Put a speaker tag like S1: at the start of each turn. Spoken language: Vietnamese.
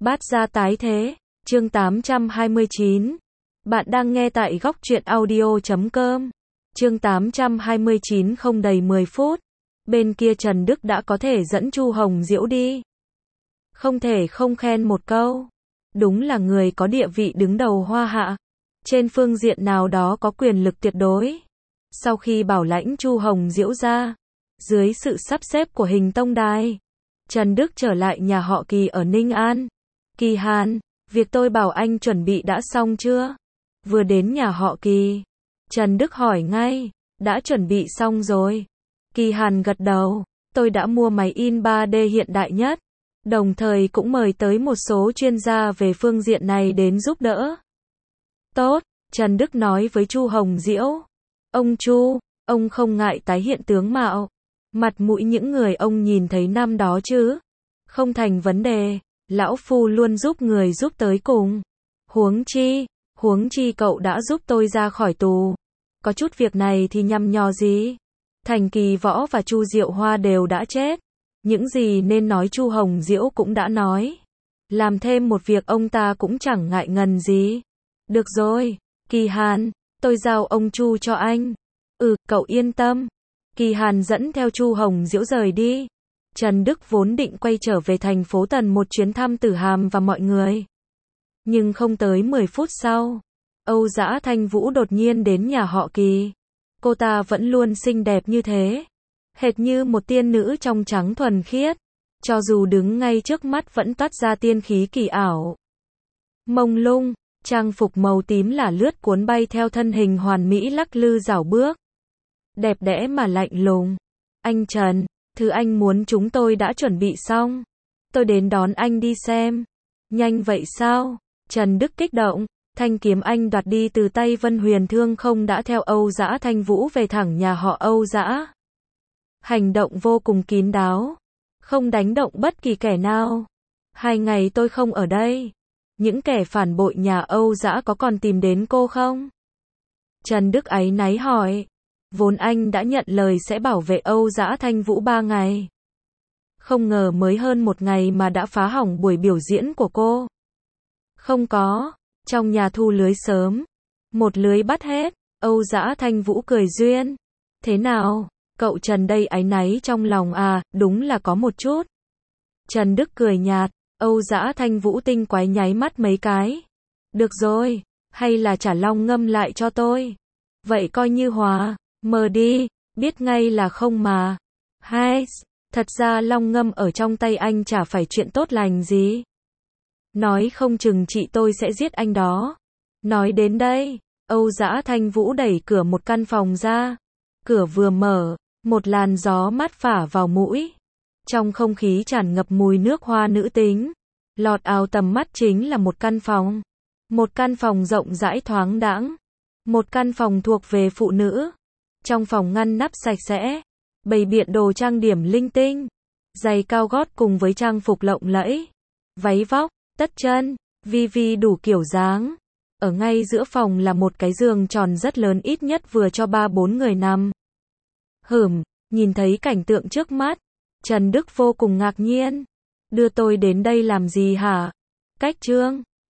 S1: Bát gia tái thế, chương 829. Bạn đang nghe tại góc truyện audio.com. Chương 829 không đầy 10 phút. Bên kia Trần Đức đã có thể dẫn Chu Hồng Diễu đi. Không thể không khen một câu. Đúng là người có địa vị đứng đầu Hoa Hạ. Trên phương diện nào đó có quyền lực tuyệt đối. Sau khi bảo lãnh Chu Hồng Diễu ra, dưới sự sắp xếp của Hình Tông Đài, Trần Đức trở lại nhà họ Kỳ ở Ninh An. Kỳ Hàn, việc tôi bảo anh chuẩn bị đã xong chưa? Vừa đến nhà họ Kỳ, Trần Đức hỏi ngay, đã chuẩn bị xong rồi. Kỳ Hàn gật đầu, tôi đã mua máy in 3D hiện đại nhất, đồng thời cũng mời tới một số chuyên gia về phương diện này đến giúp đỡ. Tốt, Trần Đức nói với Chu Hồng Diễu. Ông Chu, ông không ngại tái hiện tướng mạo, mặt mũi những người ông nhìn thấy năm đó chứ? Không thành vấn đề, lão phu luôn giúp người giúp tới cùng. Huống chi cậu đã giúp tôi ra khỏi tù. Có chút việc này thì nhằm nhò gì? Thành Kỳ Võ và Chu Diệu Hoa đều đã chết. Những gì nên nói Chu Hồng Diễu cũng đã nói. Làm thêm một việc ông ta cũng chẳng ngại ngần gì. Được rồi, Kỳ Hàn, tôi giao ông Chu cho anh. Cậu yên tâm. Kỳ Hàn dẫn theo Chu Hồng Diễu rời đi. Trần Đức vốn định quay trở về thành phố Tần một chuyến thăm Tử Hàm và mọi người. Nhưng không tới 10 phút sau, Âu Dã Thanh Vũ đột nhiên đến nhà họ Kỳ. Cô ta vẫn luôn xinh đẹp như thế, hệt như một tiên nữ trong trắng thuần khiết. Cho dù đứng ngay trước mắt vẫn toát ra tiên khí kỳ ảo. Mông lung, trang phục màu tím là lướt cuốn bay theo thân hình hoàn mỹ lắc lư rảo bước. Đẹp đẽ mà lạnh lùng. Anh Trần, thứ anh muốn chúng tôi đã chuẩn bị xong. Tôi đến đón anh đi xem. Nhanh vậy sao? Trần Đức kích động. Thanh kiếm anh đoạt đi từ tay Vân Huyền Thương không đã theo Âu Dã Thanh Vũ về thẳng nhà họ Âu Dã. Hành động vô cùng kín đáo. Không đánh động bất kỳ kẻ nào. 2 ngày tôi không ở đây. Những kẻ phản bội nhà Âu Dã có còn tìm đến cô không? Trần Đức áy náy hỏi. Vốn anh đã nhận lời sẽ bảo vệ Âu Dã Thanh Vũ 3 ngày. Không ngờ mới hơn 1 ngày mà đã phá hỏng buổi biểu diễn của cô. Không có, trong nhà thu lưới sớm. Một lưới bắt hết. Âu Dã Thanh Vũ cười duyên. Thế nào, cậu Trần đây áy náy trong lòng à? Đúng là có một chút. Trần Đức cười nhạt. Âu Dã Thanh Vũ tinh quái nháy mắt mấy cái. Được rồi, hay là trả Long Ngâm lại cho tôi. Vậy coi như hòa. Mờ đi, biết ngay là không mà. Hay, thật ra Long Ngâm ở trong tay anh chả phải chuyện tốt lành gì. Nói không chừng chị tôi sẽ giết anh đó. Nói đến đây, Âu Dã Thanh Vũ đẩy cửa một căn phòng ra. Cửa vừa mở, một làn gió mát phả vào mũi. Trong không khí tràn ngập mùi nước hoa nữ tính. Lọt ào tầm mắt chính là một căn phòng. Một căn phòng rộng rãi thoáng đãng. Một căn phòng thuộc về phụ nữ. Trong phòng ngăn nắp sạch sẽ, bày biện đồ trang điểm linh tinh, giày cao gót cùng với trang phục lộng lẫy, váy vóc, tất chân, vi đủ kiểu dáng. Ở ngay giữa phòng là một cái giường tròn rất lớn, ít nhất vừa cho 3-4 người nằm. Nhìn thấy cảnh tượng trước mắt, Trần Đức vô cùng ngạc nhiên. Đưa tôi đến đây làm gì hả? Cách trương,